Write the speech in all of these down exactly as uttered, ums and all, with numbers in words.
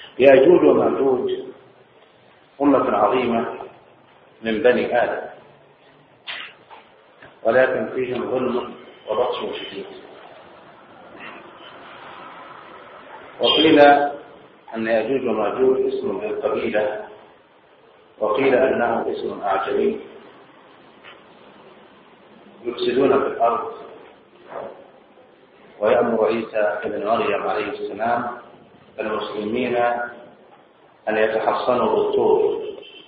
يأجوج ومأجوج أمة عظيمة من بني آدم، ولكن فيهم ظلم وبطش شديد. وقيل أن يأجوج ومأجوج اسم للقبيلة، وقيل أنه اسم أعجمي، يفسدون في الأرض. ويأمر عيسى ابن مريم عليه السلام المسلمين أن يتحصنوا بالطور،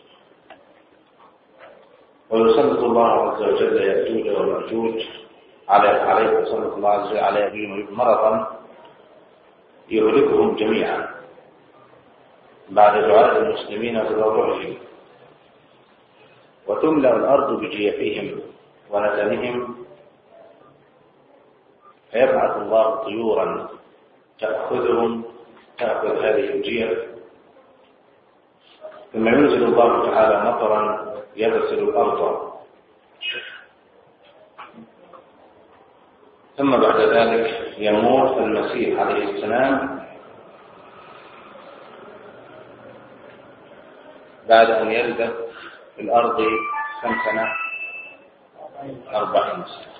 ويسلط الله عز وجل يأجوج ومأجوج على عليه يسلط الله عز وجل على يأجوج ومأجوج مرضا يهلكهم جميعا بعد دعاء المسلمين وتضرعهم، وتملأ الأرض بجيفهم ونتنهم، فيبعث الله طيورا تأخذهم تأخذ هذه الجيف، ثم ينزل الله تعالى مطرا يغسل الأرض، ثم بعد ذلك يموت المسيح عليه السلام بعد أن يلبث في الأرض كم سنة؟ أربعين سنة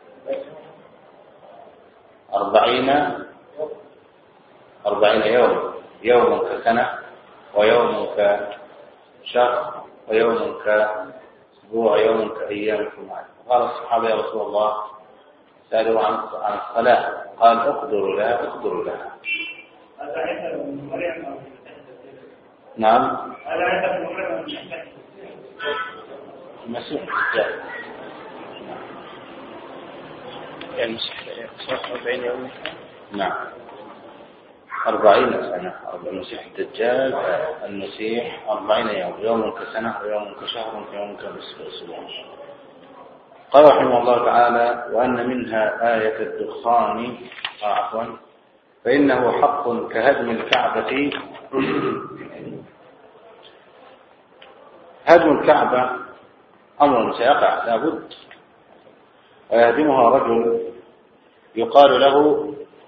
أربعين أربعين يوم، يوم كسنة ويوم كشهر ويوم كأسبوع يوم كأيامكم. قال الصحابة يا رسول الله سألوا عن عن الصلاة، قال اقدروا لها اقدروا لها. نعم المسيح الدجال المسيح أربعين يوم. نعم أربعين سنة. المسيح الدجال المسيح أربعين يوم، يوم كسنة ويوم كشهر ويوم كأسبوع. قال رحمه الله تعالى: وأن منها آية الدخان عفوا فإنه حق كهدم الكعبة. هدم الكعبة أمر سيقع لابد، ويهدمها رجل يقال له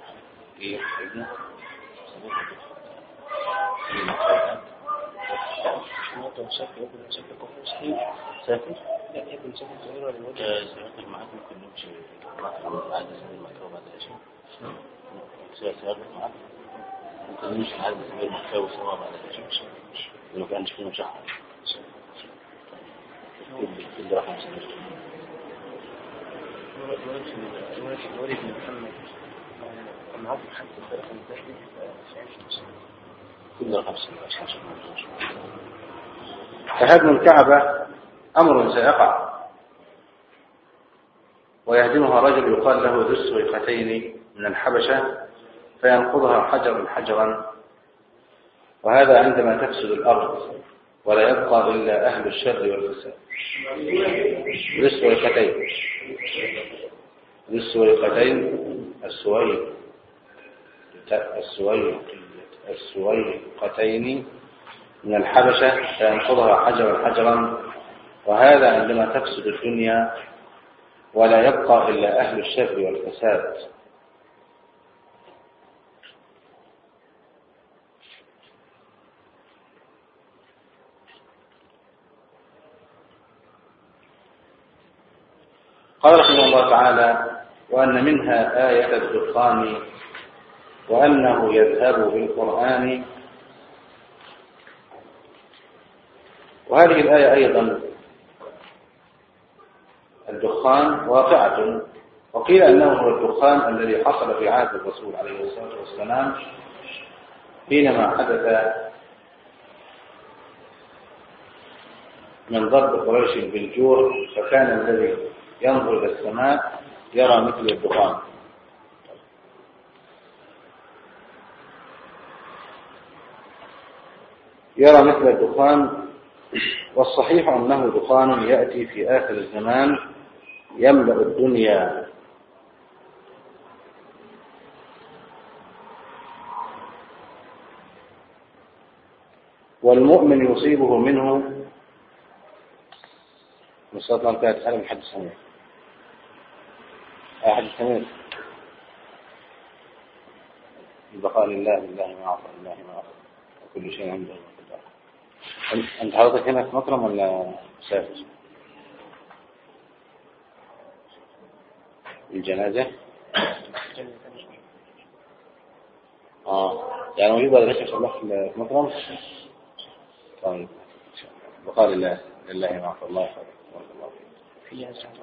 سافر لا يكون سافر صغير ولا وجه سافر معك ممكن نمشي نطلع عادة سبيل مكة وبعد العشاء سافر معك ممكن نمشي عادة سبيل مكة وسوا بعد العشاء ولو كانش فيه مشاحة كل رقم سنة الولد من محمد أم عبد حتى الفرق الثاني كل رقم سنة. فهدم الكعبة أمر سيقع، ويهدمها رجل يقال له ذو السويقتين من الحبشة فينقضها حجرا حجرا، وهذا عندما تفسد الأرض ولا يبقى إلا أهل الشر والفساد. ذو السويقتين ذو السويقتين السويق السويق السويقتين من الحبشة فينقضها حجرا حجرا، وهذا عندما تفسد الدنيا ولا يبقى إلا أهل الشر والفساد. قال رحمه الله تعالى: وأن منها آية الدخان وأنه يذهب بالقرآن. وهذه الآية أيضا الدخان واقعة، وقيل أنه هو الدخان الذي حصل في عهد الرسول عليه الصلاة والسلام حينما حدث من ضرب قريش بالجوع، فكان الذي ينظر إلى السماء يرى مثل الدخان. يرى مثل الدخان والصحيح أنه دخان يأتي في آخر الزمان يملأ الدنيا، والمؤمن يصيبه منه مصطلح كانت حالة من حد سمير أحد سمير البقاء لله لله ما أعطى لله ما أعطى كل شيء عنده بقدر. أنت حضرتك هنا في مكرم ولا مسافر؟ الجنازة؟ آه يعني موجود ولا ليش إن شاء الله في مكرم؟ طيب بقال الله لله ما عفى الله بارك الله فيك. في أسرع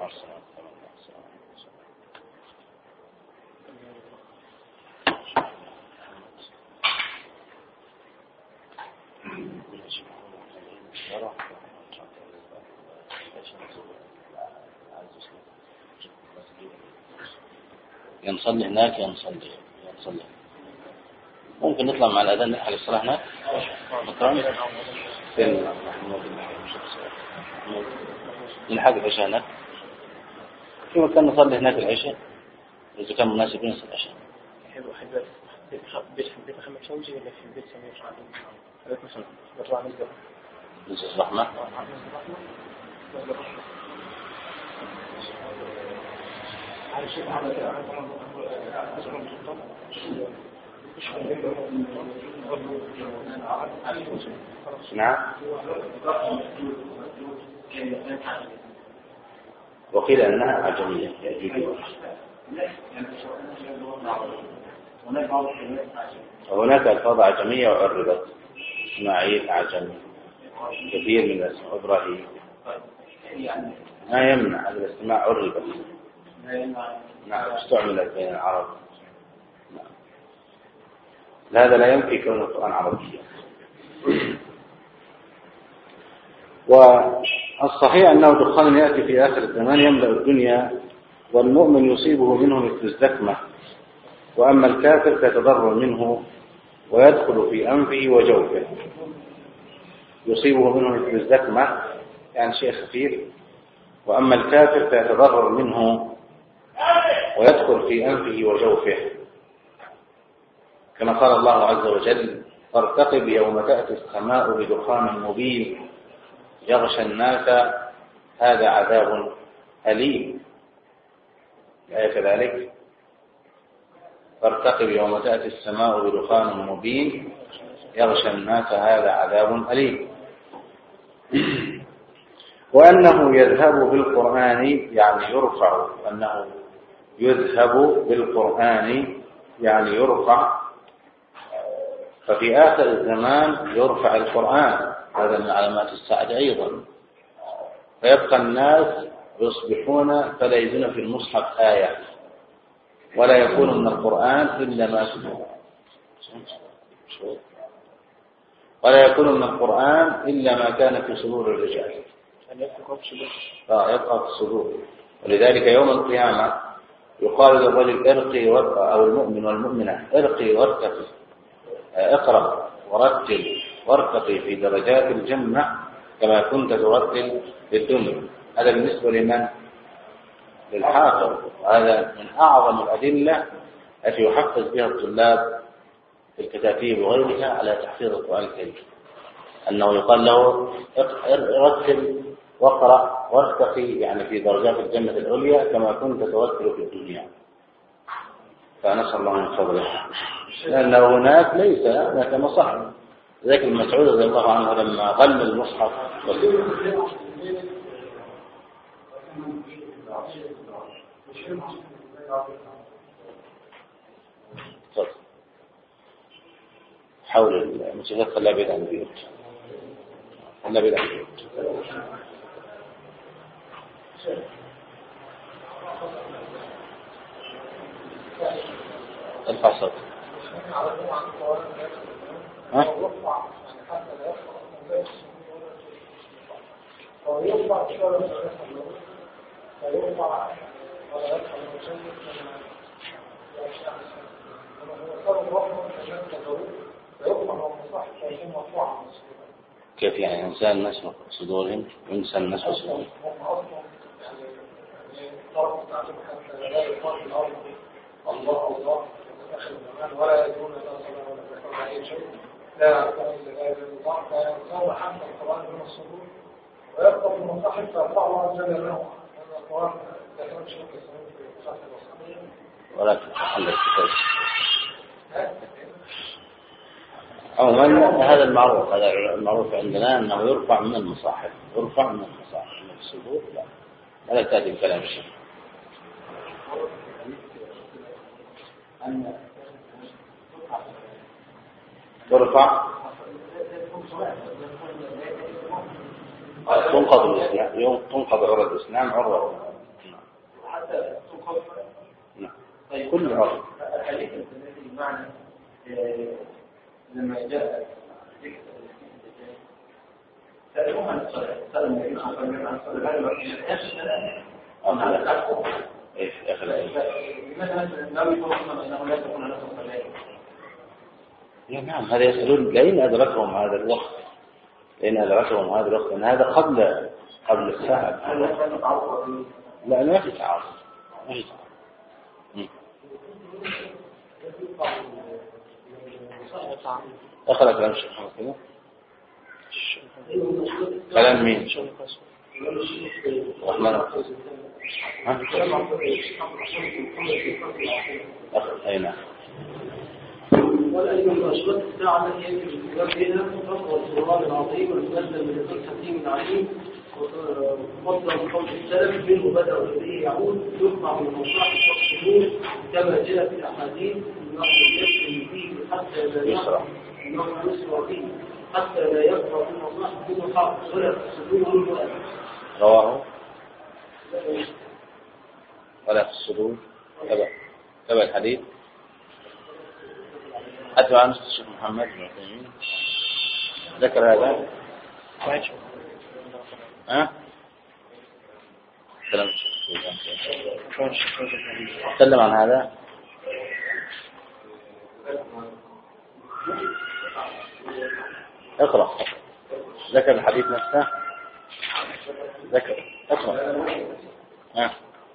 ينصلي هناك ينصلي ينصلي ممكن نطلع مع الأذان نلحق الصلاة هناك مكرم فين نلحق العشاء هناك في مكان نصلي هناك العشاء إذا كان مناسب نصلي العشاء. أحب أحب بيت بيت محمد شوقي ولا في بيت سمير بيت مثلا بطلع نزل نزل الرحمة نعم وقيل أنها عجمية هناك ألفاظ عجمية وعربت إسماعيل عجمي كثير من الاسماء إبراهيم ما يمنع هذا الاستماع عربت نعم استعملت بين العرب نعم. هذا لا ينفي كون القرآن عربيا. والصحيح أنه دخان يأتي في آخر الزمان يملأ الدنيا والمؤمن يصيبه منه مثل الزكمة وأما الكافر فيتضرر منه ويدخل في أنفه وجوفه. يصيبه منه مثل الزكمة يعني شيء خفيف وأما الكافر فيتضرر منه ويدخل في أنفه وجوفه كما قال الله عز وجل فارتقب يوم تأتي السماء بدخان مبين يغشى الناس هذا عذاب أليم. الآية كذلك فارتقب يوم تأتي السماء بدخان مبين يغشى الناس هذا عذاب أليم. وأنه يذهب بالقرآن يعني يرفع أنه يذهب بالقرآن يعني يرفع ففي آخر الزمان يرفع القرآن هذا من علامات الساعة أيضا فيبقى الناس يصبحون فلا يجدون في المصحف آية ولا يكون من القرآن إلا ما ولا يكون من القرآن إلا ما كان في صدور الرجال يبقى في الصدور. ولذلك يوم القيامة يقال للرجل ارقي وارقى أو المؤمن والمؤمنة ارقي وارتقي اقرأ ورتل وارتقي في درجات الجنة كما كنت ترتل في الدنيا. هذا بالنسبة لمن؟ للحافظ. وهذا من أعظم الأدلة التي يحفز بها الطلاب في الكتاتيب وغيرها على تحفيظ القرآن الكريم أنه يقال له رتل واقرأ وارتقي يعني في درجات الجنة العليا كما كنت ترتل في الدنيا. فنسأل الله من فضله لأن هناك ليس هناك مصحف. ذلك المسعود رضي الله عنه لما غل المصحف حول المسجد خلاه بعيد عن البيوت خلاه بعيد عن البيوت. ارفع صوت. ها؟ كيف يعني إنسان الناس في صدورهم وإنسان الناس في صدورهم؟ الله الله ولا يدون إلى صلاة ولا تفعل أي شيء لا يعلمون إلا لا يدون الله فينسون حتى القرآن من الصدور ويبقى في المصاحف فيرفع الله جل له أن القرآن لا يكون شيء كسرين في صحة الوصول ولكن تحلت كيف أو من هذا المعروف، هذا المعروف عندنا أنه يرفع من المصاحف، يرفع من المصاحف من الصدور، لا ولا تأتي بكلام الشيخ. ترفع تنقض الإسلام، تنقض عروة الإسلام عروة حتى تنقض. طيب كل عروة. الحديث الذي بمعنى لما جاء ذكر سألوه عن الصلاة، سأل النبي صلى الله عليه وسلم عن الصلاة، قال له هذا الحق. إيش أخلاقي؟ لماذا مثلا لو يقولون أنه لا تكون له صلاة؟ يا نعم، هذا يسألون لين أدركهم هذا الوقت، لين أدركهم هذا الوقت، أن هذا قبل قبل الساعة. لا ما في تعارض، ما في تعارض. أخلق كلام الشيخ محمد كذا. كلام مين؟ رحمن. ها؟ أخ أين؟ ولا أيضا الأشواط الساعة التي يجب الاتجاه بها فصل القرآن العظيم والمنزل من الحكيم العليم وفضل قول السلف منه بدأ وإليه يعود يقطع من المصاحف والصدور كما جاء في الأحاديث أنه يسلم فيه حتى لا يقرأ أنه يسرع فيه حتى لا يقرأ في المصاحف منه حرف ولا في الصدور منه ألف. رواه ولا في الصدور تبع تبع الحديث. أتبع نص الشيخ محمد بن عثيمين ذكر هذا. ها؟ كلام الشيخ تكلم عن هذا. اقرأ. ذكر الحديث نفسه. ذكر. اقرأ. ها؟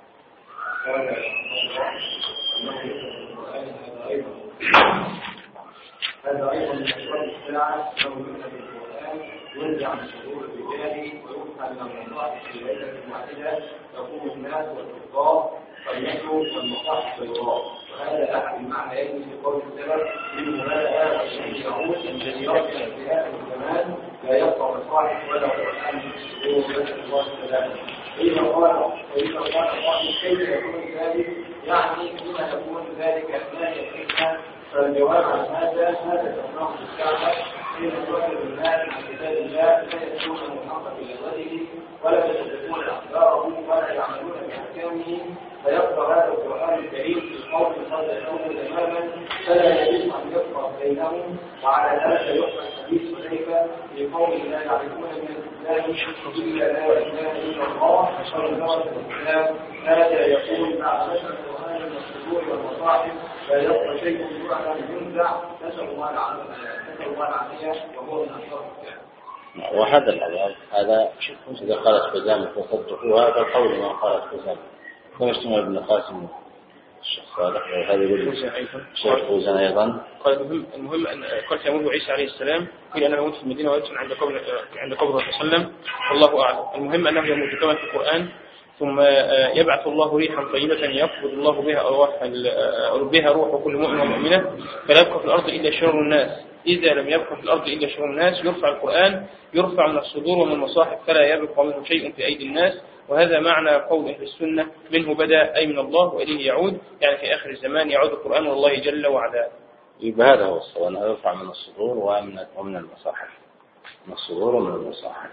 هذا أيضا من أشراط الساعة لو يؤتى بالقرآن ينزع من صدور الرجال ويفتح من المصاحف في ليلة واحدة يقوم الناس والكفار فليكتب والمصاحف بيضاء، وهذا أحد المعنى يجري في قول السلف منه بدأ والشيء يعود الذي يرجع في آخر الزمان لا يبقى مصاحف ولا قرآن في الصدور بل الله السلام. إذا قال وإذا قال قائل كيف يكون ذلك؟ يعني بما يكون ذلك أثناء الفتنة. فالجواب عن هذا هذا تفرق الكعبة حين تؤثر الناس عن كتاب الله لا يتبعون محقق لغيره ولا يتبعون أخباره ولا يعملون بأحكامه، فيبقى هذا القرآن الكريم في قول قد يكون تماما فلا يجب أن يفرق بينهم. وعلى ذلك يحمل الحديث عليك في قول لا يعرفون من الإسلام إلا لا إله إلا الله صلى الله عليه وسلم. هذا يقول بعد نشر القرآن من الصدور والمصاحف لا يبقى شيء يعلم ينزع نسأل الله العافية وهو من أشرف الكلام. وهذا العذاب هذا إذا قالت خزامة فصدقوا هذا القول ما قالت خزامة كما اجتمع ابن قاسم الشيخ صالح وهذا يقول الشيخ فوزان أيضا. قال المهم المهم أن قال سيموت عيسى عليه السلام قيل أنه يموت في المدينة ويدفن عند قبر عند قبره صلى الله عليه وسلم والله أعلم. المهم أنه يموت كما في القرآن ثم يبعث الله ريحا طيبة يقبض الله بها أرواح بها روح كل مؤمن ومؤمنة فلا يبقى في الأرض إلا شرور الناس. إذا لم يبقى في الأرض إلا شرور الناس يرفع القرآن يرفع من الصدور ومن المصاحف فلا يبقى منه شيء في أيدي الناس. وهذا معنى قول أهل السنة منه بدأ أي من الله وإليه يعود، يعني في آخر الزمان يعود القرآن والله جل وعلا. يبقى هذا هو الصواب أنه يرفع من الصدور ومن ومن المصاحف من الصدور ومن المصاحف.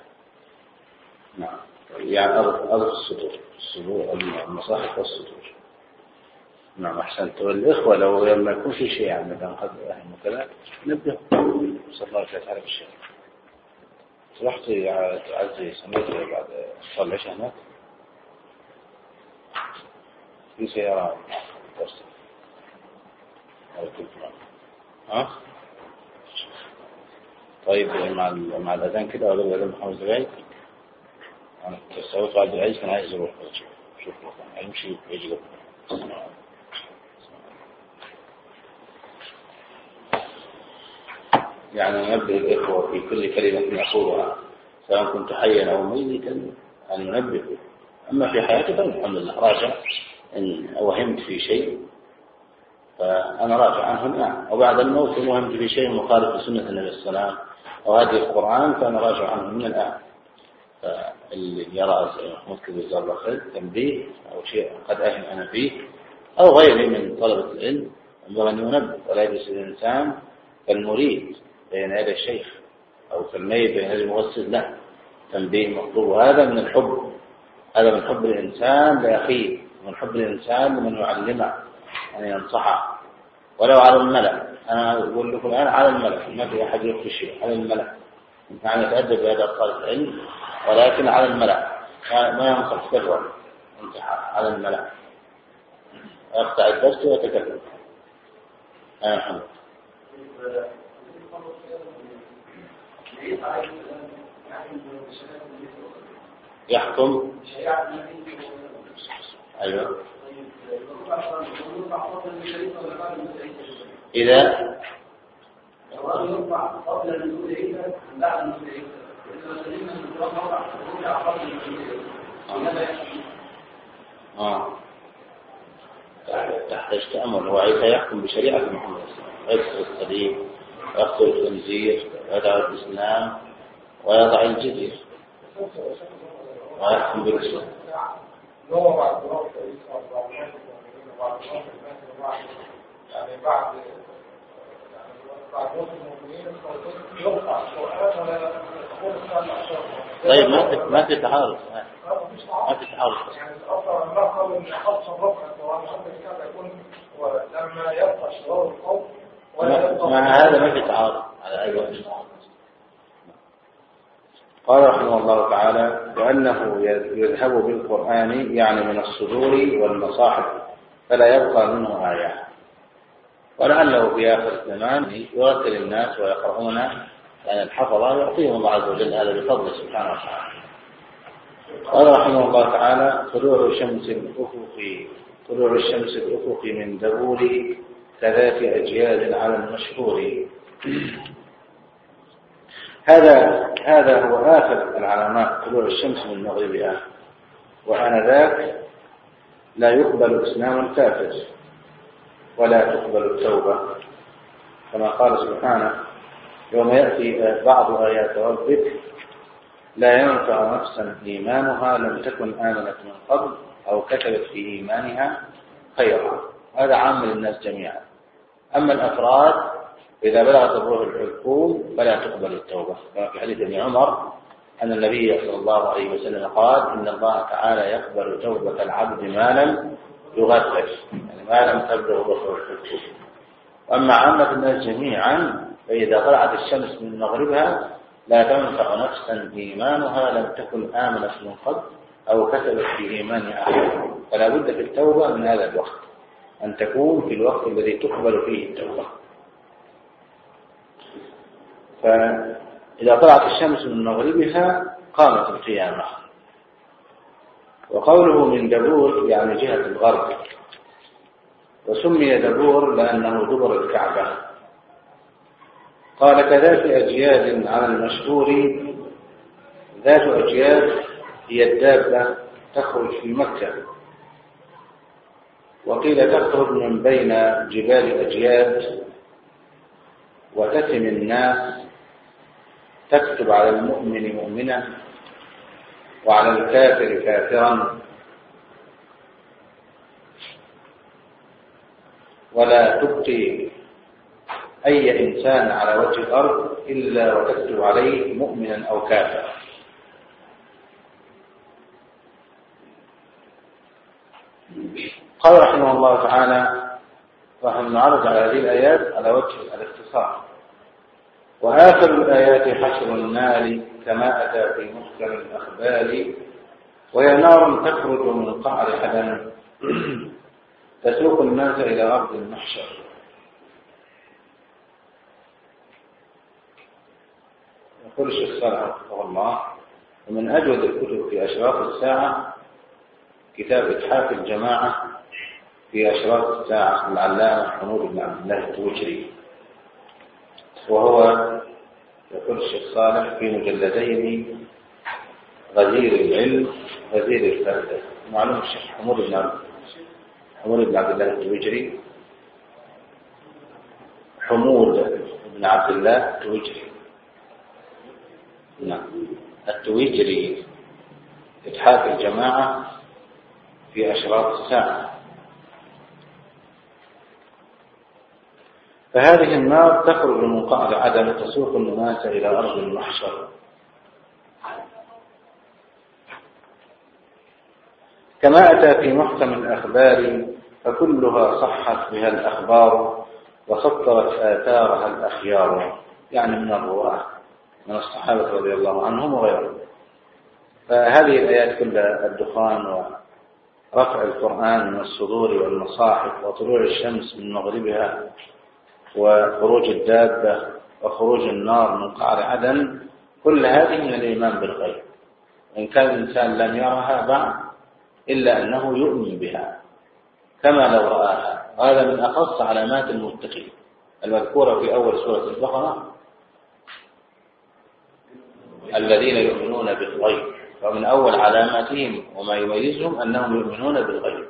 نعم يعني أرض الصدور الصدور المصاحف والصدور. نعم أحسنت. والإخوة لو لما يكون في شيء يعني مثلا قد أهم كذا نبدأ صلى الله عليه وسلم بالشيء. رحت عزي سميت بعد صلى العشاء هناك في سيارة توصل أو تلفون. ها طيب مع مع الأذان كده ولا الأذان بخمس دقايق أنا سويت بعد العيش كان عايز أروح شوف شوف يمشي يجي له. يعني ننبه الإخوة في كل كلمة يقولها سواء كنت حيا أو ميتا أن ننبه. أما في حياتي فالحمد لله راجع إن وهمت في شيء فأنا راجع عنه الآن. وبعد الموت المهم في شيء مخالف لسنة النبي صلى الله عليه وسلم أو هذه القرآن فأنا راجع عنه من الآن. فاللي يرى محمود جزاه الله خير تنبيه أو شيء قد أهم أنا فيه أو غيره من طلبة العلم ينبغي أن ينبه، ولا يجلس الإنسان كالمريد بين يدي الشيخ أو كالميت بين يدي المغسل، لا، تنبيه مطلوب. وهذا من الحب، هذا من حب الإنسان لأخيه، من حب الإنسان لمن يعلمه أن ينصحه ولو على الملأ. أنا أقول لكم الآن على الملأ، ما في أحد يخفي شيء، على الملأ نحن نتأدب بهذا طالب العلم، ولكن على الملأ ما ينصح سرا، انصح على الملأ، يقطع الدرس ويتكلم. أنا الحمد يحكم. أيوة. إذا آه تحتاج تأمل. هو عيسى يحكم بشريعة محمد يكسر الصليب ويقتل الخنزير ويدعو الإسلام ويضع الجزية ويحكم بالإسلام. يعني بعد بعد موت المؤمنين يرفع القرآن ولا يقول السلام. طيب ما في ما في تعارض، ما في تعارض. يعني أصلا ما قالوا إن خاصة رفع القرآن حتى كان يكون لما يبقى شرار القوم ولا يبقى. مع هذا ما في تعارض على أي وجه. قال رحمه الله تعالى: وأنه يذهب بالقرآن يعني من الصدور والمصاحف فلا يبقى منه آية، ولعله في آخر الزمان يرتل الناس ويقرؤون لأن الحفظة يعطيهم الله عز وجل هذا بفضله سبحانه وتعالى. قال رحمه الله تعالى: طلوع الشمس الأفق طلوع الشمس الأفق من دبور ثلاث أجيال على المشهور. هذا هذا هو آخر العلامات، طلوع الشمس من مغربها، وآنذاك لا يقبل إسلام الكافر ولا تقبل التوبة، كما قال سبحانه: يوم يأتي بعض آيات ربك لا ينفع نفسا إيمانها لم تكن آمنت من قبل أو كتبت في إيمانها خيرا. هذا عام للناس جميعا. أما الأفراد إذا بلغت الروح الحلقوم فلا تقبل التوبة، كما في حديث ابن عمر أن النبي صلى الله عليه وسلم قال: إن الله تعالى يقبل توبة العبد ما لم يغفر، يعني ما لم تبلغ الروح الحلقوم. وأما عامة الناس جميعا فإذا طلعت الشمس من مغربها لا تنفع نفسا إيمانها لم تكن آمنت من قبل أو كتبت في إيمانها خيرا. فلا بد في التوبة من هذا الوقت أن تكون في الوقت الذي تقبل فيه التوبة. فإذا طلعت الشمس من مغربها قامت القيامة. وقوله من دبور يعني جهة الغرب، وسمي دبور لأنه دبر الكعبة. قال: كذات أجياد على المشهور. ذات أجياد هي الدابة تخرج في مكة، وقيل تخرج من بين جبال أجياد وتتم الناس، تكتب على المؤمن مؤمنا وعلى الكافر كافرا، ولا تبقي أي إنسان على وجه الأرض إلا وتكتب عليه مؤمنا أو كافرا. قال رحمه الله تعالى: ونحن نعرض على هذه الآيات على وجه الاختصار. وآخر الآيات حشر النار كما أتى في محكم الأخبار، وهي نار تخرج من قعر حدن تسوق الناس إلى أرض المحشر. يقول الشيخ صالح رحمه الله: ومن أجود الكتب في أشراط الساعة كتاب إتحاف الجماعة في أشراط الساعة العلامة حمود بن عبد الله التوجري، وهو يقول الشيخ صالح في مجلدين: غزير العلم غزير الفائدة. معلوم الشيخ حمود بن حمود بن عبد الله التوجري حمود بن عبد الله التويجري. نعم التويجري إتحاف الجماعة في أشراط الساعة. فهذه النار تخرج من قعر عدن تسوق الناس إلى أرض المحشر. كما أتى في محكم الأخبار فكلها صحت بها الأخبار وسطرت آثارها الأخيار، يعني من الرواة من الصحابة رضي الله عنهم وغيرهم. فهذه الآيات كلها الدخان ورفع القرآن من الصدور والمصاحف وطلوع الشمس من مغربها وخروج الدابة وخروج النار من قعر عدن، كل هذه من الإيمان بالغيب، وإن كان الإنسان لم يرها بعد إلا أنه يؤمن بها كما لو رآها. هذا من أخص علامات المتقين المذكورة في أول سورة البقرة، الذين يؤمنون بالغيب، ومن أول علاماتهم وما يميزهم أنهم يؤمنون بالغيب.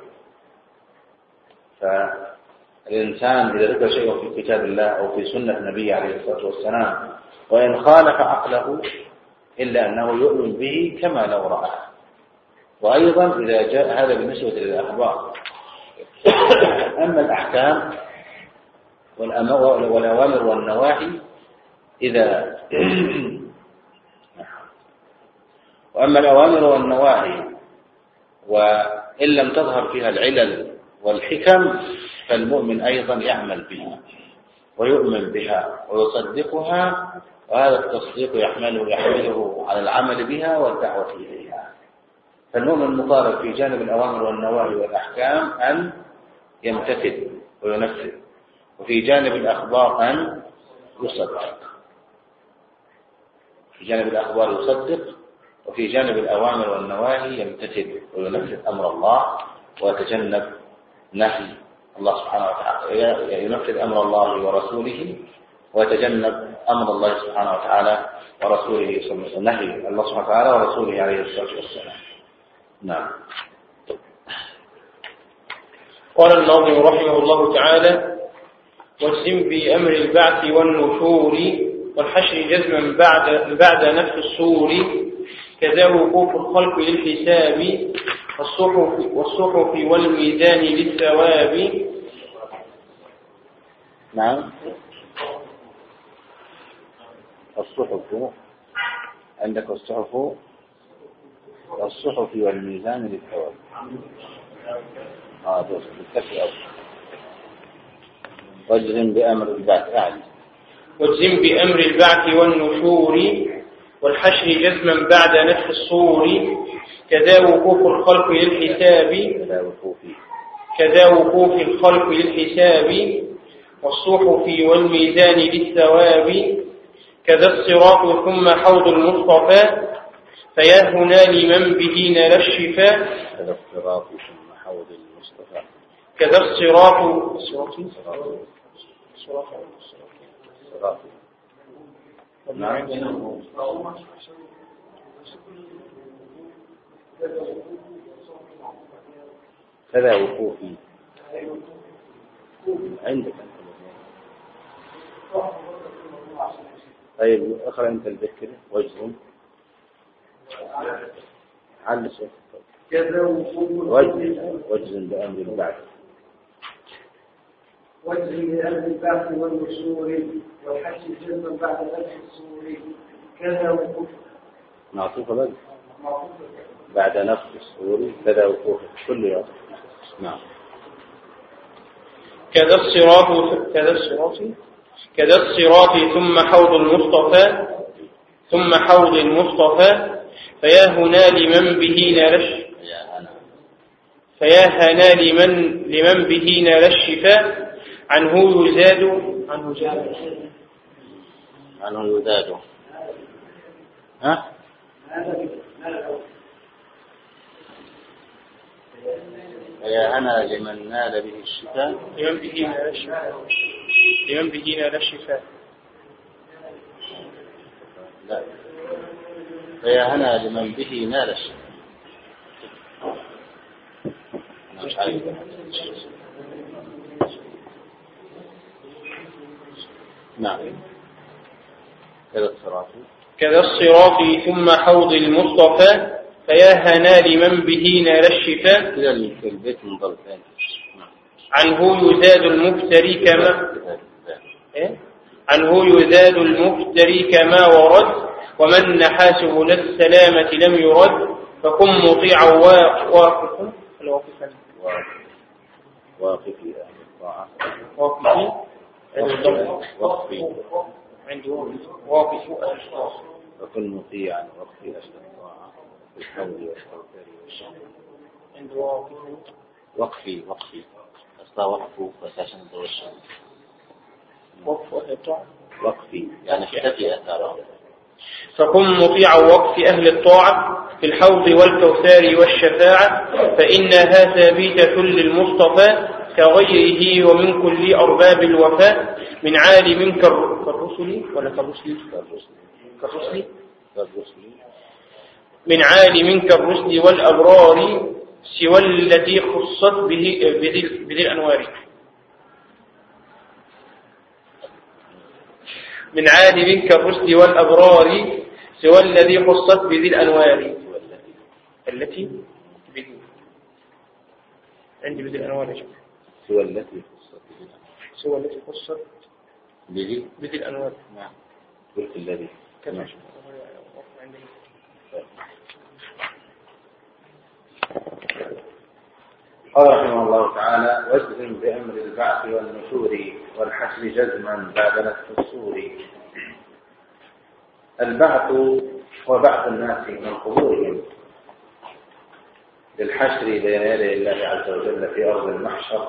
فالإنسان إذا ذكر شيء في كتاب الله أو في سنة النبي عليه الصلاة والسلام وإن خالف عقله إلا أنه يؤمن به كما لو رآه. وأيضا إذا جاء هذا بالنسبة للأخبار. أما الأحكام والأوامر والنواهي إذا وأما الأوامر والنواهي وإن لم تظهر فيها العلل والحكم فالمؤمن أيضا يعمل بها ويؤمن بها ويصدقها، وهذا التصديق يحمله يحمله على العمل بها والدعوة إليها. فالمؤمن مطالب في جانب الأوامر والنواهي والأحكام أن يمتثل وينفذ، وفي جانب الأخبار أن يصدق. في جانب الأخبار يصدق، وفي جانب الأوامر والنواهي يمتثل وينفذ أمر الله ويتجنب نهي الله سبحانه وتعالى، ينفذ أمر الله ورسوله ويتجنب أمر الله سبحانه وتعالى ورسوله، نهي الله سبحانه وتعالى ورسوله عليه الصلاة والسلام. نعم. قال الناظم رحمه الله تعالى: واجزم بأمر البعث والنشور والحشر جزما بعد بعد نفخ الصور، كذا وقوف الخلق للحساب والصحف والصحف والميزان للثواب. نعم. الصحف عندك الصحف الصحف والميزان للثواب. اه بس بالكسر أو واجزم بأمر البعث أعلم واجزم بأمر البعث والنشور والحشر جزما بعد نفخ الصور، كذا وقوف الخلق للحساب كذا وقوف كذا وقوف الخلق للحساب والصحف والميزان للثواب، كذا الصراط ثم حوض المصطفى فيا هنا لمن به نال الشفاء. كذا الصراط ثم حوض المصطفى كذا الصراط الصراط الصراط نعم. كذا وقوفي عندك. طيب اقرأ انت الذكر واجزم على الصوت. كذا وقوف واجزم بأمر البعث واجزم بأمر البعث والنشور والحج جزما بعد نفخ الصور، كذا وقوف معطوفة بل بعد نفخ الصور كذا وقوف كل يوم. نعم. كذا الصراط كذا الصراط كذا الصراط ثم حوض المصطفى ثم حوض المصطفى فيا هنا لمن به نال فيا هنا لمن لمن به نال الشفاء، عنه يزاد عنه يزاد عنه يزاد ها فيا هنا لمن نال به الشفاء لمن به نال الشفاء لمن به نال الشفاء لا فيا هنا لمن به نال الشفاء. مش عارف نعم. كذا الصراط كذا الصراط ثم حوض المصطفى فيا هنا لمن به نال الشفاء. كذا البيت من ضل ثاني. عنه يزاد المفتري كما إيه؟ عنه يزاد المفتري كما ورد ومن نحاسه للسلامة لم يرد فكن مطيعا واقفا واقفا واقفي أهل الطاعة واقفي واقفي عند واقف أهل الطاعة فكن مطيعا واقفي أهل الطاعة في الحول والكوثر والشام. عند واقف وقفي وقفي أصلا وقفوا بس عشان ندور الشام. وقف أهل الطاعة وقفي يعني اختفي أثاره. فكن مطيعا وقف أهل الطاعة في الحوض والكوثر والشفاعة فإنها ثابتة للمصطفى كغيره ومن كل أرباب الوفاء من عالم كالرسل ولا كالرسل كالرسل من عالم كالرسل والأبرار سوى التي خصت به بذي الأنوار. من عالم كالرسل والأبرار سوى الذي خصت بذي الأنوار التي بذي عندي بذي الأنوار سوى التي خصت سوى التي خصت بذي بذي الأنوار. نعم. قلت الذي كما قال رحمه الله تعالى واجزم بأمر البعث والنشور والحشر جزما بعد نفخ الصور. البعث هو بعث الناس من قبورهم للحشر بين يدي الله عز وجل في أرض المحشر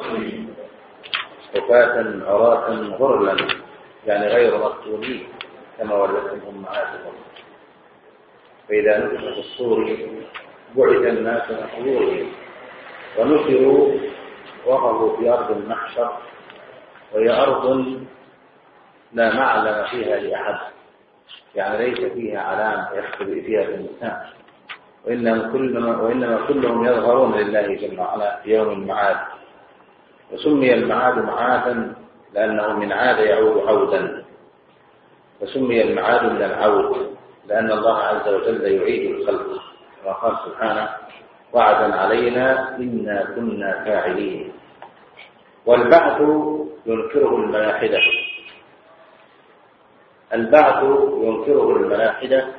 حفاة عراة غرلا يعني غير مقتولين كما ولدتهم أمهاتهم. فإذا نفخ في الصور بعث الناس من قبورهم ونشروا وقفوا في أرض المحشر وهي أرض لا معلم فيها لأحد يعني ليس فيها علام يختبئ فيها الإنسان وإنما كلهم, وإنما كلهم يظهرون لله جل وعلا في يوم المعاد. وسمي المعاد معادا لأنه من عاد يعود عودا وسمي المعاد من العود لأن الله عز وجل يعيد الخلق وقال سبحانه وعدا علينا إنا كنا فاعلين. والبعث ينكره الملاحدة البعث ينكره الملاحدة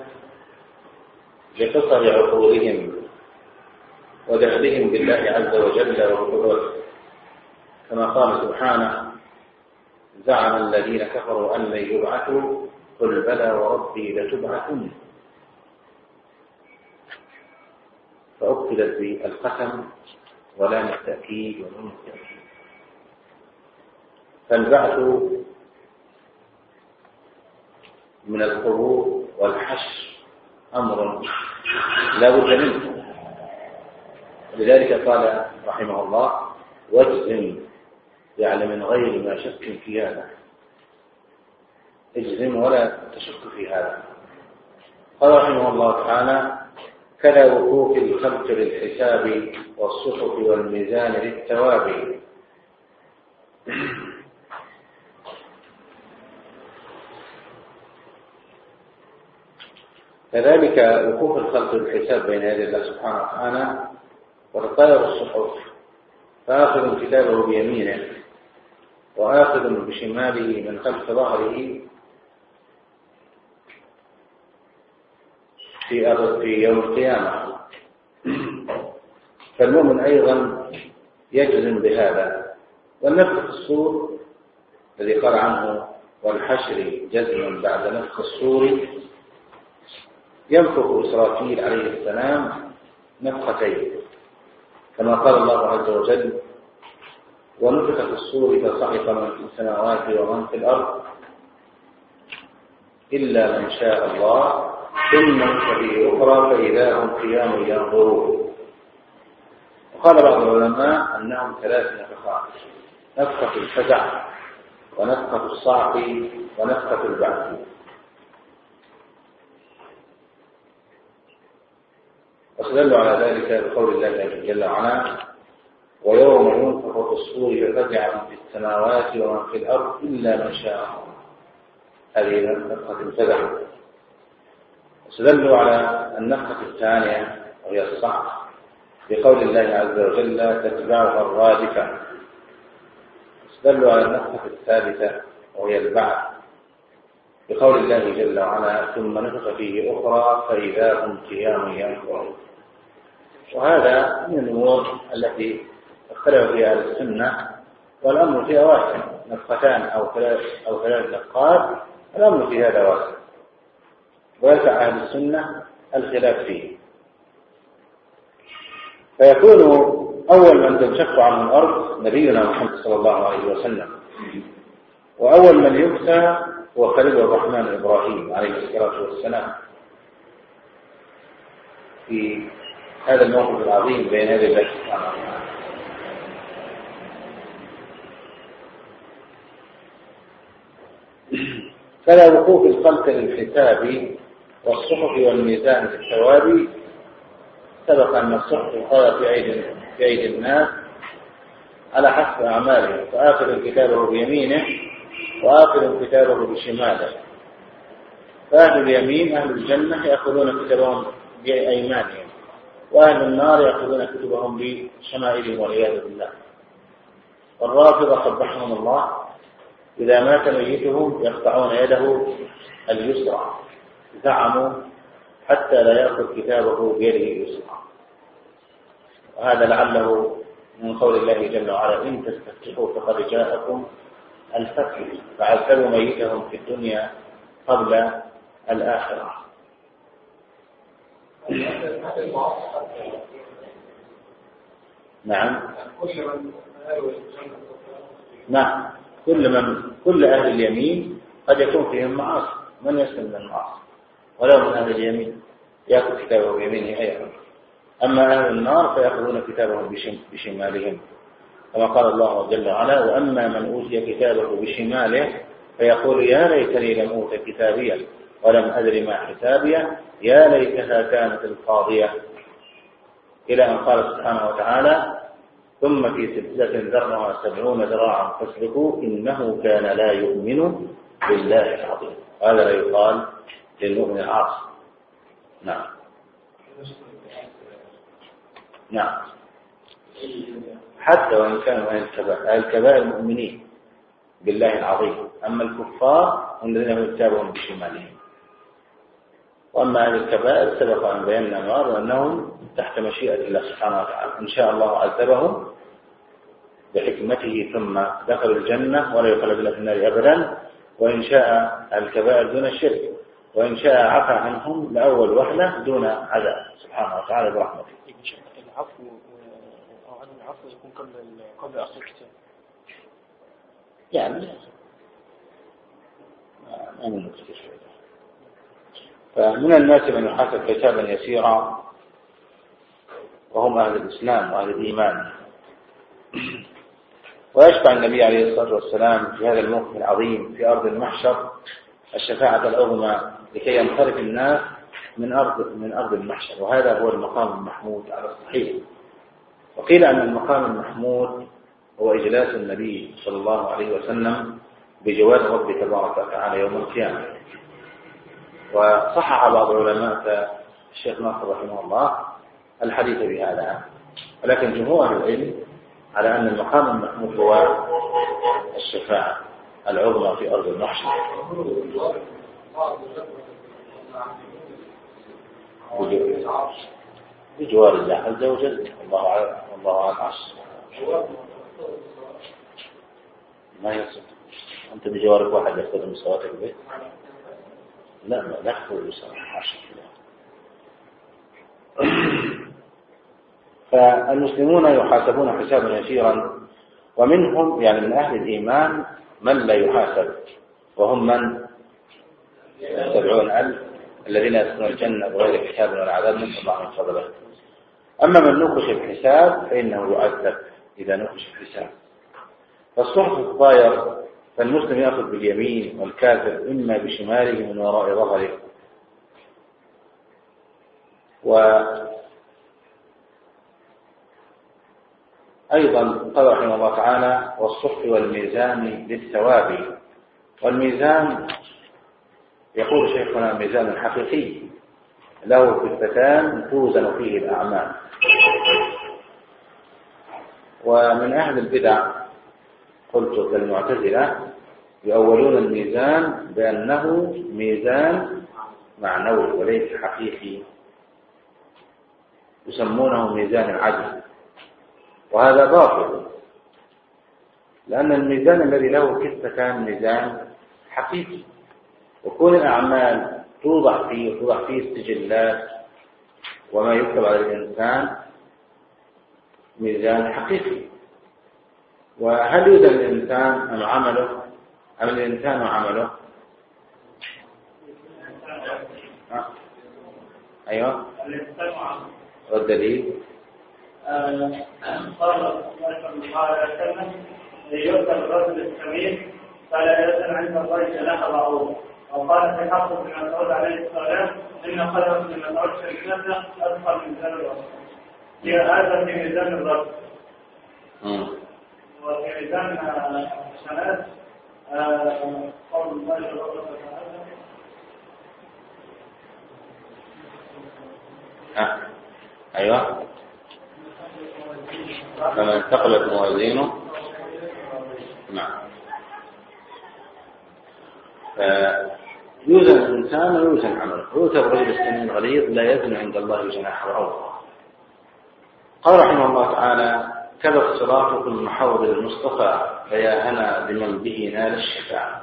لقصر عقولهم وجهلهم بالله عز وجل وقدرته كما قال سبحانه زعم الذين كفروا أن لن يبعثوا قل بلى وربي لتبعثن فأبطلت بالقسم ولام التأكيد ونون التأكيد. فالبعث من القبور والحشر أمر لا بد منه. لذلك قال رحمه الله واجزم يعني من غير ما شك في هذا اجزم ولا تشك في هذا. قال رحمه الله تعالى كذا وقوف الخلق للحساب والصحف والميزان للثواب. كذلك وقوف الخلق للحساب بين يدي الله سبحانه وتعالى وتطاير الصحف فآخذ كتابه بيمينه وآخذ بشماله من خلف ظهره في أرض في يوم القيامة. فالمؤمن أيضا يجزم بهذا. والنفخ في الصور الذي قال عنه والحشر جزم بعد نفخ الصور ينفخ إسرافيل عليه السلام نفختين كما قال الله عز وجل ونفخ في الصور فصعق من في السماوات ومن في الأرض إلا من شاء الله ثم في أخرى فإذا هم قيام ينظرون. وقال بعض العلماء أنهم ثلاث نفخات نفخة الفزع ونفخة الصعق ونفخة البعث. واستدلوا على ذلك بقول الله جل وعلا ويوم ينفخ في الصور ففزع من في السماوات ومن في الأرض إلا من شاء الله. هذه نفخة الفزع. واستدلوا على النفخة الثانية وهي الصعق بقول الله عز وجل تتبعها الرادفة. استدلوا على النفخة الثالثة وهي البعث بقول الله جل وعلا ثم نفخ فيه أخرى فإذا هم قيام ينظرون. وهذا من الأمور التي اختلف فيها أهل السنة، والأمر فيها واسع، نفختان أو ثلاث أو ثلاث نفخات، الأمر في هذا واسع، ويسع أهل السنة الخلاف فيه. فيكون أول من تنشق عنه الأرض نبينا محمد صلى الله عليه وسلم، وأول من يكسى هو خليل الرحمن إبراهيم عليه الصلاة والسلام في هذا الموقف العظيم بين يدي الله سبحانه وتعالى. فلا وقوف الخلق للحساب والصحف والميزان في الثواب. سبق أن الصحف قال في أيدي في أيدي الناس على حسب أعمالهم، فآخذ كتابه بيمينه وآخذ كتابه بشماله. فأهل اليمين أهل الجنة يأخذون كتابهم بأيمانهم، وأهل النار يأخذون كتبهم بشمائلهم والعياذ بالله. والرافضة قبحهم الله إذا مات ميتهم يقطعون يده اليسرى، زعموا حتى لا يأخذ كتابه بيده اليسرى. وهذا لعله من قول الله جل وعلا إن تستفتحوا فقد جاءكم الفتح فعذبوا ميتهم في الدنيا قبل الآخرة. نعم نعم كل من كل أهل اليمين قد يكون فيهم معاصي، من يسلم من المعاصي ولو من أهل اليمين يأخذ كتابه بيمينه أيضا. أما أهل النار فيأخذون كتابهم بشمالهم، كما قال الله جل وعلا وأما من أوتي كتابه بشماله فيقول يا ليتني لم أوت كتابيا ولم أدر ما حسابيه يا ليتها كانت القاضية، إلى أن قال سبحانه وتعالى ثم في سلسلة ذرعها سبعون ذراعا فاسلكوه إنه كان لا يؤمن بالله العظيم. هذا لا يقال للمؤمن العاصي. نعم نعم حتى وإن كانوا أهل الكبائر المؤمنين بالله العظيم. أما الكفار الذين هم كتابهم بشمالهم. وأما أهل الكبائر سبق أن بينا النار وأنهم تحت مشيئة الله سبحانه وتعالى، إن شاء الله عذبهم بحكمته ثم دخلوا الجنة ولا يخلدون في النار أبدا، وإن شاء الكبائر دون الشرك، وإن شاء عفى عنهم لأول وهلة دون عذاب سبحانه وتعالى برحمته. العفو أو عدم العفو يكون قبل قبل أصل الكتاب يعني ما من نكتب شيء. فمن الناس من يحاسب كتابا يسيرا وهم أهل الإسلام وأهل الإيمان. ويشفع النبي عليه الصلاة والسلام في هذا الموقف العظيم في أرض المحشر الشفاعة العظمى لكي ينصرف الناس من أرض من أرض المحشر، وهذا هو المقام المحمود على الصحيح. وقيل أن المقام المحمود هو إجلاس النبي صلى الله عليه وسلم بجوار رب تبارك وتعالى يوم القيامة. وصحح بعض علماء الشيخ ناصر رحمه الله الحديث بهذا، ولكن جمهور العلم على أن المقام المحمود هو الشفاعة العظمى في أرض المحشر بجوار الله عز وجل. الله على الله على العرش ما يصح. أنت بجوارك واحد يأخذ من صلاتك البيت؟ لا لا لا يأخذ عشر. فالمسلمون يحاسبون حسابا يسيرا، ومنهم يعني من أهل الإيمان من لا يحاسب، وهم من سبعون ألف الذين يدخلون الجنة بغير حساب ولا عذاب من الله من فضله. أما من نقش الحساب فإنه يعذب إذا نقش الحساب. فالصحف الطاير فالمسلم يأخذ باليمين والكافر إما بشماله من وراء ظهره. وأيضا قال رحمه الله تعالى والصحف والميزان للثواب. والميزان يقول شيخنا ميزان حقيقي له كفتان توزن فيه الأعمال. ومن أهل البدع قلت كالمعتزلة يؤولون الميزان بأنه ميزان معنوي وليس حقيقي، يسمونه ميزان العدل، وهذا باطل، لأن الميزان الذي له كفتان ميزان حقيقي، وكون الأعمال توضع فيه توضع فيه السجلات وما يكتب على الإنسان ميزان حقيقي. وهل يوزن الإنسان أم عمله أم الإنسان وعمله؟ أه. أيوة. والدليل قال الله عليه وسلم يؤتى الرجل السمين فلا يزن عند الله جناح بعوض. وقال في حق بن مسعود عليه السلام ان خير من مسعود شركته ادخل ميزان الرجل. هي هذا في ميزان الرجل. وفي ميزان الحسنات قول الله تعالى ها ايوه فمن انتقلت موازينه. نعم. فيوزن الانسان ويوزن عمله. يؤتى الرجل السمين الغليظ لا يزن عند الله جناح بعوضة. قال رحمه الله تعالى: كذا الصراط كل محوض المصطفى فيا هنا بمن به نال الشفاعة.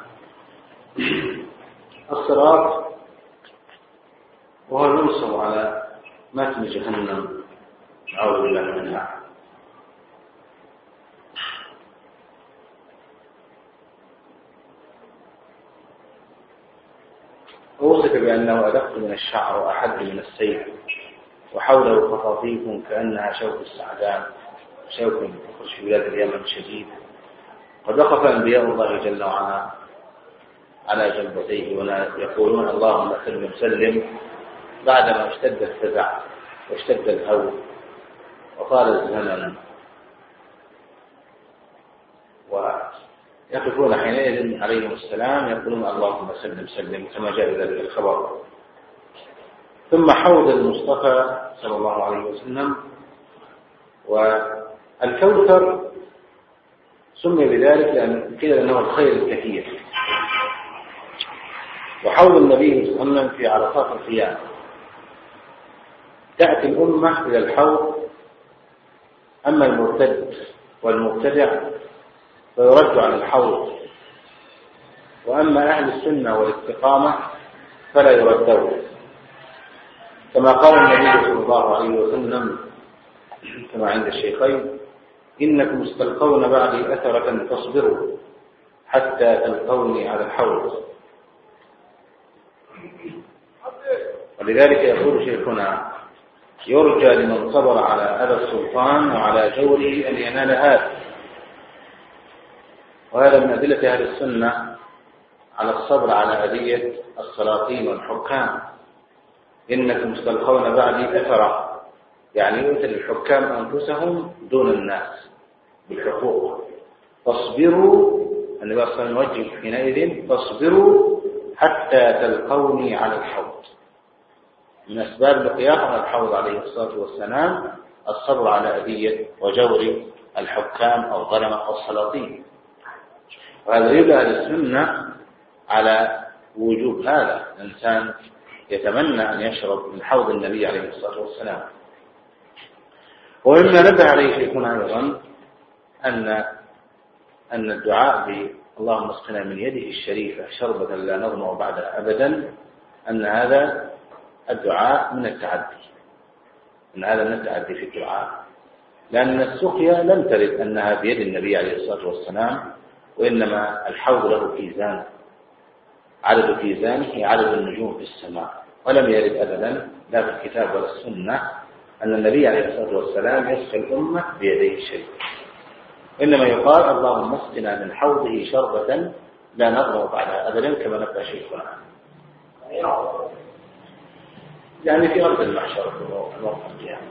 الصراط وهو المنصب على متن جهنم أعوذ بالله منها. أوصف بأنه أدق من الشعر وأحد من السيف، وحوله خطاطيف كأنها شوك السعدان، شوك يخرج في بلاد اليمن شديد. قد وقف أنبياء الله جل وعلا على جنبتيه ويقولون اللهم سلم سلم بعدما اشتد الفزع واشتد الهول وطال الزمن، ويقفون حينئذ عليهم السلام يقولون اللهم سلم سلم كما جاء ذلك الخبر. ثم حوض المصطفى صلى الله عليه وسلم. والكوثر سمي بذلك لأن قيل أنه الخير الكثير. وحوض النبي صلى الله عليه وسلم في عرفات القيامة تأتي الأمة إلى الحوض، أما المرتد والمبتدع فيرد عن الحوض، وأما أهل السنة والاستقامة فلا يردون، كما قال النبي صلى الله عليه وسلم كما عند الشيخين: إنكم استلقون بعدي أثرة فاصبروا حتى تلقوني على الحوض. ولذلك يقول شيخنا: يرجى لمن صبر على أذى السلطان وعلى جوره أن ينال هذا. وهذا من أدلة أهل السنة على الصبر على أذية السلاطين والحكام. إنكم مستلقون بعدي أثرة، يعني يؤتى الحكام أنفسهم دون الناس بالحقوق. فاصبروا، النبي صلى الله عليه وسلم يوجه حينئذ: فاصبروا حتى تلقوني على الحوض. من أسباب القيام على الحوض عليه الصلاة والسلام الصبر على أذية وجور الحكام أو الظلمة أو السلاطين. وهذا يدل أهل السنة على وجوب هذا. الإنسان يتمنى أن يشرب من حوض النبي عليه الصلاة والسلام. ومما نبه عليه شيخنا أيضا أن أن الدعاء ب اللهم اسقنا من يده الشريفة شربة لا نظمأ بعدها أبدا، أن هذا الدعاء من التعدي، أن هذا من التعدي في الدعاء، لأن السقيا لم ترد أنها بيد النبي عليه الصلاة والسلام، وإنما الحوض له كيزان، عدد كيزانه عدد النجوم في السماء، ولم يرد أبدا لا في الكتاب ولا السنة أن النبي عليه الصلاة والسلام يسقي الأمة بيديه الشريف. إنما يقال اللهم اسقنا من حوضه شربة لا نظمأ بعدها أبدا، كما نبدأ شيخنا يعني في أرض المحشر الوقت القيامة.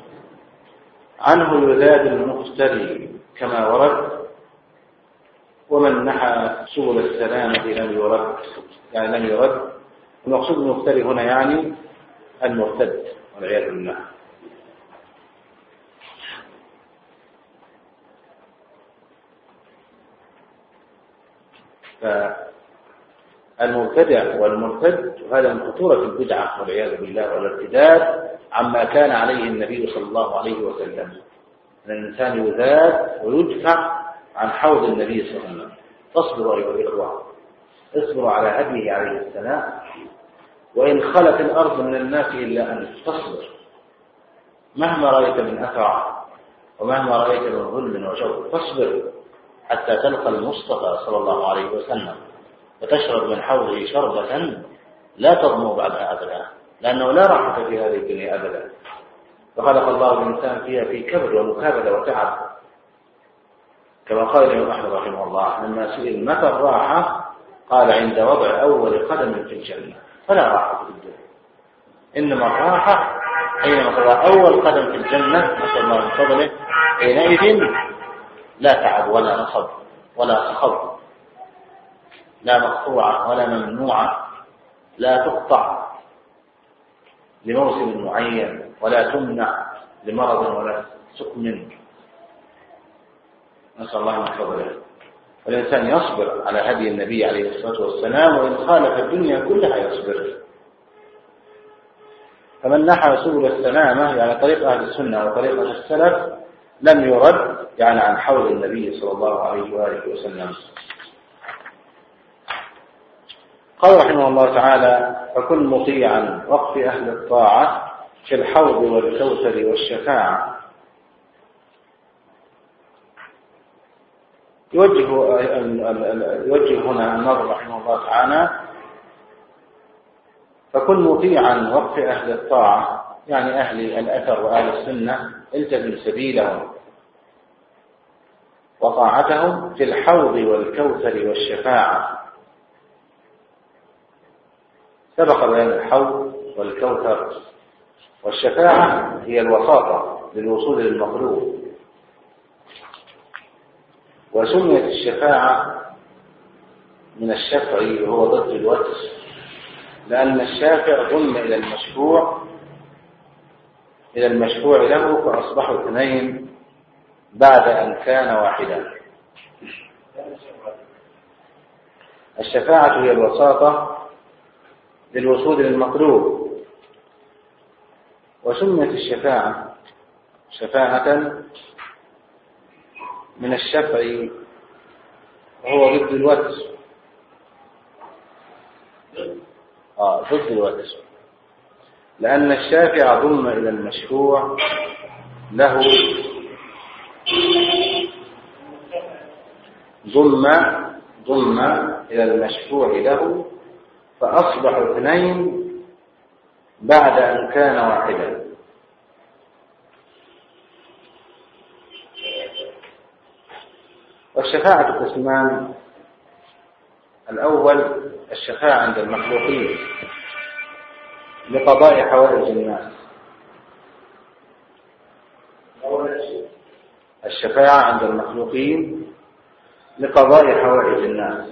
عنه يذاد المقتري كما ورد. ومن نحى سبل السلامة لم يرد، يعني لم يرد. المقصود المفتري هنا يعني المرتد والعياذ بالله. فالمبتدع والمرتد هذا من خطورة البدعة والعياذ بالله والارتداد عما كان عليه النبي صلى الله عليه وسلم، أن الإنسان يذاد ويدفع عن حوض النبي صلى الله عليه وسلم. تصبروا أيها الإخوة، اصبروا على هديه عليه السلام، وإن خلت الأرض من الناس إلا أن تصبر مهما رأيت من أثر ومهما رأيت من ظلم وجور، تصبر حتى تلقى المصطفى صلى الله عليه وسلم وتشرب من حوضه شربة لا تضمو بعدها أبدا، لأنه لا راحة في هذه الدنيا أبدا. وخلق الله الإنسان فيها في كبر ومكابدة وتعب، كما قال الإمام أحمد رحمه الله لما سئل متى الراحة قال عند وضع أول قدم في الجنة، فلا راحة في الدنيا، إنما الراحة حينما تضع أول قدم في الجنة نسأل الله من فضله، حينئذ لا تعب ولا نصب ولا صخب، لا مقطوعة ولا ممنوعة، لا تقطع لموسم معين ولا تمنع لمرض ولا سقم، نسأل الله من فضله. والإنسان يصبر على هدي النبي عليه الصلاة والسلام، وإن خالف الدنيا كلها يصبر. فمن نحى سبل السلامة يعني طريق أهل السنة وطريق أهل السلف لم يرد يعني عن حوض النبي صلى الله عليه وآله وسلم. قال رحمه الله تعالى: فكن مطيعا وقف أهل الطاعة في الحوض والكوثر والشفاعة. يوجه يوجه هنا النظر رحمه الله تعالى: فكن مطيعا وقف أهل الطاعة، يعني أهل الأثر وأهل السنة، التزم سبيلهم وطاعتهم في الحوض والكوثر والشفاعة. سبق بيان الحوض والكوثر، والشفاعة هي الوساطة للوصول للمطلوب. وسميت الشفاعة من الشفع وهو ضد الوتر، لأن الشافع ضم إلى المشفوع إلى المشفوع له فأصبحوا اثنين بعد أن كان واحدا. الشفاعة هي الوساطة للوصول للمطلوب. وسميت الشفاعة شفاعة من الشفع وهو ضد الوتر، آه ضد الوتر، لأن الشافع ضم إلى المشفوع له ضم ضم إلى المشفوع له فأصبح اثنين بعد أن كان واحدا. والشفاعة قسمان: الأول الشفاعة عند المخلوقين لقضاء حوائج الناس. الشفاعة عند المخلوقين لقضاء حوائج الناس،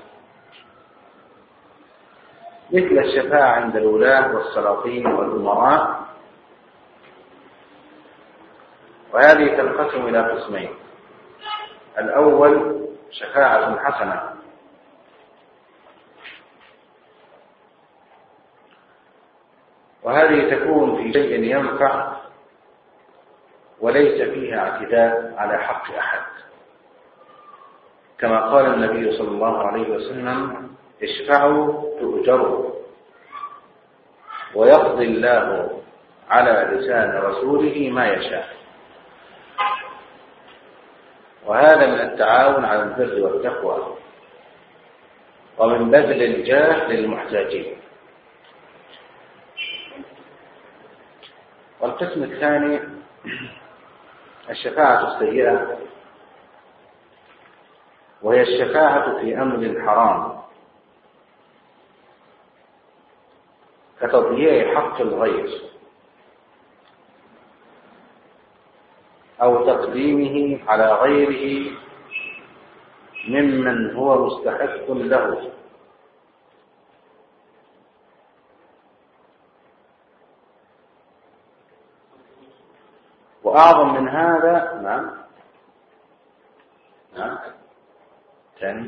مثل الشفاعة عند الولاة والسلاطين والأمراء. وهذه تنقسم إلى قسمين: الأول شفاعة حسنة، وهذه تكون في شيء ينفع وليس فيها اعتداء على حق أحد، كما قال النبي صلى الله عليه وسلم: اشفعوا تؤجروا، ويقضي الله على لسان رسوله ما يشاء. وهذا من التعاون على البر والتقوى، ومن بذل الجاه للمحتاجين. والقسم الثاني الشفاعة السيئة، وهي الشفاعة في أمر حرام كتضييع حق الغير أو تقديمه على غيره ممن هو مستحق له. وأعظم من هذا نعم نعم ثاني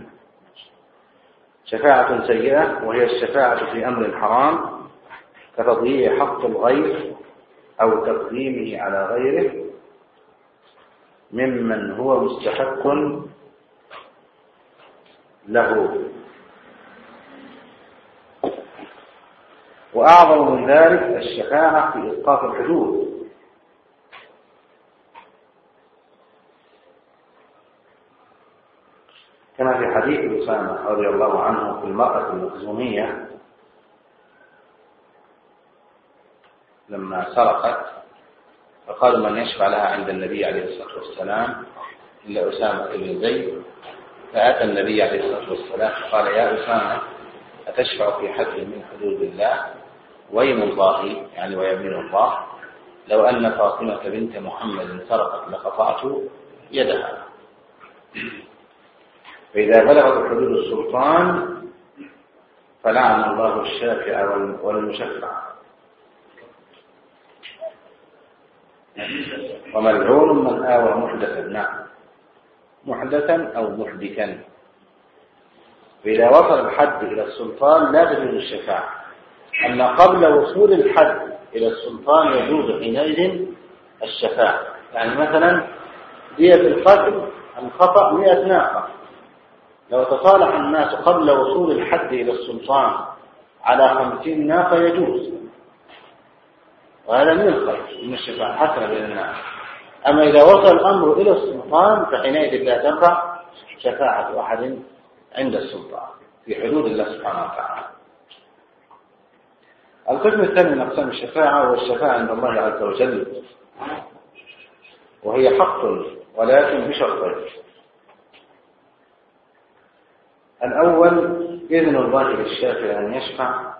شفاعة سيئة، وهي الشفاعة في أمر حرام كتضييع حق الغير أو تقديمه على غيره ممن هو مستحق له. وأعظم من ذلك الشفاعة في إسقاط الحدود، كما في حديث أسامة رضي الله عنه في المرأة المخزومية لما سرقت فقالوا من يشفع لها عند النبي عليه الصلاة والسلام إلا أسامة بن زيد، فأتى النبي عليه الصلاة والسلام فقال يا أسامة أتشفع في حد من حدود الله؟ ويم الله يعني ويمين الله لو أن فاطمة بنت محمد سرقت لقطعت يدها. فإذا بلغت حدود السلطان فلعن الله الشافع والمشفع، وملعون من آوى محدثا نعم محدثا أو محدثا. فإذا وصل الحد إلى السلطان لا تجوز الشفاعة، أما قبل وصول الحد إلى السلطان يجوز حينئذ الشفاعة. يعني مثلا دية القتل عن خطأ مئة ناقة، لو تصالح الناس قبل وصول الحد إلى السلطان على خمسين ناقة يجوز، وهذا من الخير من الشفاعة حسنا بين الناس. أما إذا وصل الأمر إلى السلطان فحينئذ لا تقع شفاعة أحد عند السلطان في حدود الله سبحانه وتعالى. القسم الثاني من أقسام الشفاعة هو الشفاعة عند الله عز وجل، وهي حق ولكن بشرطين. الأول إذن الله للشافع أن يشفع،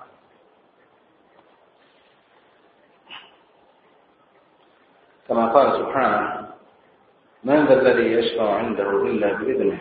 كما قال سبحانه من ذا الذي يشفع عنده إلا بإذنه.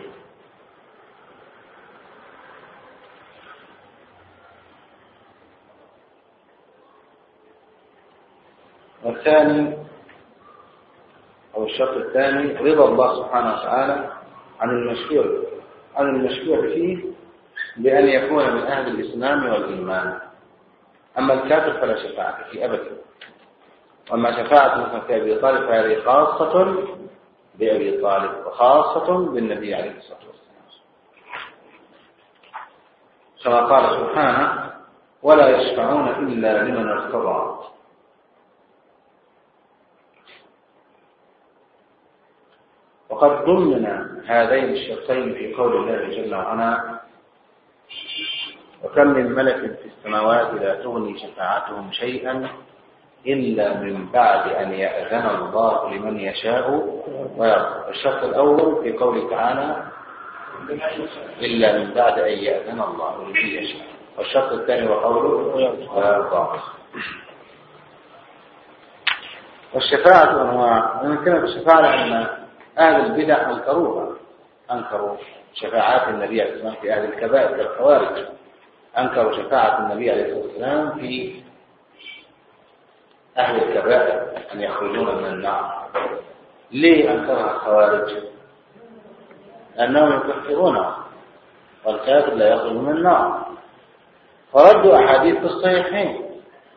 والثاني أو الشرط الثاني رضا الله سبحانه وتعالى عن المشفوع عن المشفوع فيه بأن يكون من أهل الإسلام والإيمان. أما الكافر فلا شفاعة فيه أبدا. وأما شفاعة مثل في أبي طالب فهذه خاصة بأبي طالب وخاصة بالنبي عليه الصلاة والسلام، كما قال سبحانه ولا يشفعون إلا لمن ارتضى. وقد ضمن هذين الشرطين في قول الله جل وعلا وكم من ملك في السماوات لا تغني شفاعتهم شيئا إلا من بعد أن يأذن الله لمن يشاء ويرضى. الشرط الأول في قوله تعالى إلا من بعد أن يأذن الله لمن يشاء، والشرط الثاني وقوله ويرضى. والشفاعة أنواع، من كلمة الشفاعة لأن أهل البدع أنكروها، أنكروا شفاعات النبي عليه الصلاة والسلام في أهل الكبائر كالخوارج، أنكروا شفاعة النبي عليه الصلاة والسلام في أهل الكبائر أن يخرجون من النار. ليه أنكرها الخوارج؟ لأنهم يكفرونها، والكافر لا يخرج من النار، فردوا أحاديث في الصحيحين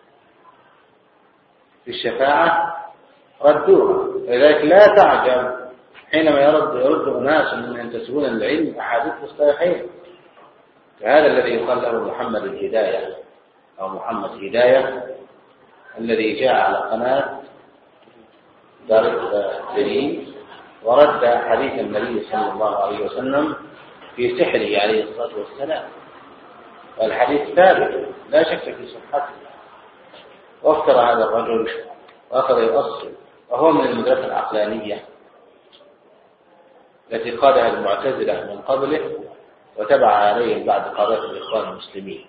في الشفاعة ردوها. لذلك لا تعجب حينما يرد يرد أناس من ينتسبون للعلم أحاديث في الصحيحين، كهذا الذي يقال له محمد الهداية أو محمد هداية الذي جاء على قناة دار الدليل ورد حديث النبي صلى الله عليه وسلم في سحره عليه الصلاة والسلام، والحديث ثابت لا شك في صحته. وافترى هذا الرجل وأخذ يؤصل، وهو من المدرسة العقلانية التي قادها المعتزلة من قبله وتبع عليه بعد قادة الإخوان المسلمين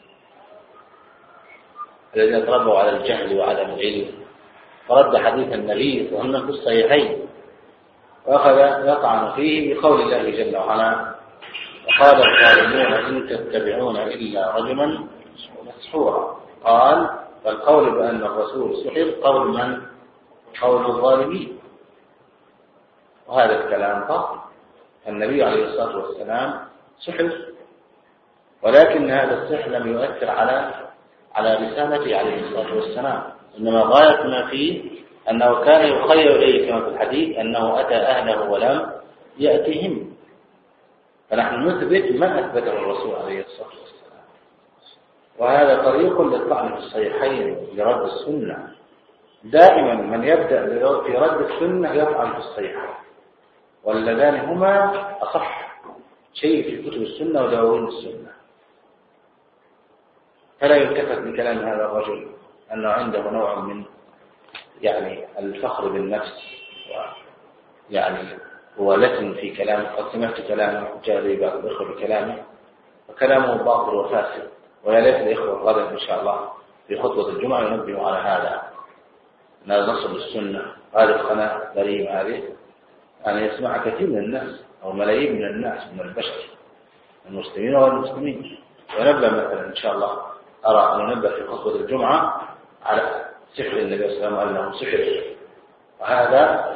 الذين تربوا على الجهل وعدم العلم، فرد حديث النبي صلى الله عليه وسلم في الصحيحين وأخذ يطعن فيه بقول الله جل وعلا قال الظالمون إن تتبعون إلا رجلا مسحورا. قال فالقول بأن الرسول سحر قول من؟ قول الظالمين. وهذا الكلام باطل. النبي عليه الصلاة والسلام سحر، ولكن هذا السحر لم يؤثر على على رسالته عليه الصلاة والسلام، إنما غاية ما فيه أنه كان يخير إليه كما في الحديث أنه أتى أهله ولم يأتهم. فنحن نثبت ما أثبته الرسول عليه الصلاة والسلام، وهذا طريق للطعن في الصحيحين لرد السنة. دائما من يبدأ في رد السنة يطعن في الصحيحين، واللذان هما أصح شيء في كتب السنة ودواوين السنة. فلا يلتفت بكلام هذا الرجل أنه عنده نوع من يعني الفخر بالنفس، يعني هو لسن في كلامه. قد سمعت كلامه جاري بعض الإخوة بكلامه، وكلامه باطل وفاسد، ويا ليت الإخوة غدا إن شاء الله في خطبة الجمعة ينبهوا على هذا. نصب السنة هذه القناة غريبة هذه أن يسمع كثير من الناس أو ملايين من الناس من البشر المسلمين والمسلمين. ونبدأ مثلا إن شاء الله أرى أن ننبه في خطبة الجمعة على سحر النبي صلى الله عليه وسلم أنه سحر، وهذا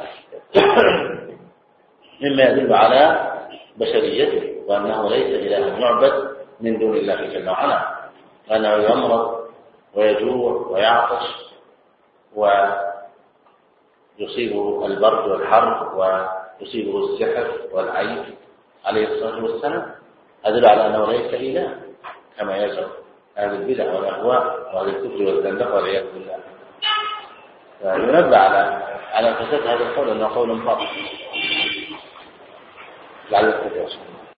مما يدل على بشريته وأنه ليس إله يعبد من دون الله جل وعلا، أنه يمرض ويجوع ويعطش ويصيبه البرد والحر ويصيبه السحر والعيب عليه الصلاة والسلام. أدل على أنه ليس إله كما يزعم هذه البدع والأهواء وهذا الكفر والزندقة والعياذ بالله. فينبه على على فساد هذا القول أنه قول باطل. لعل التفاصيل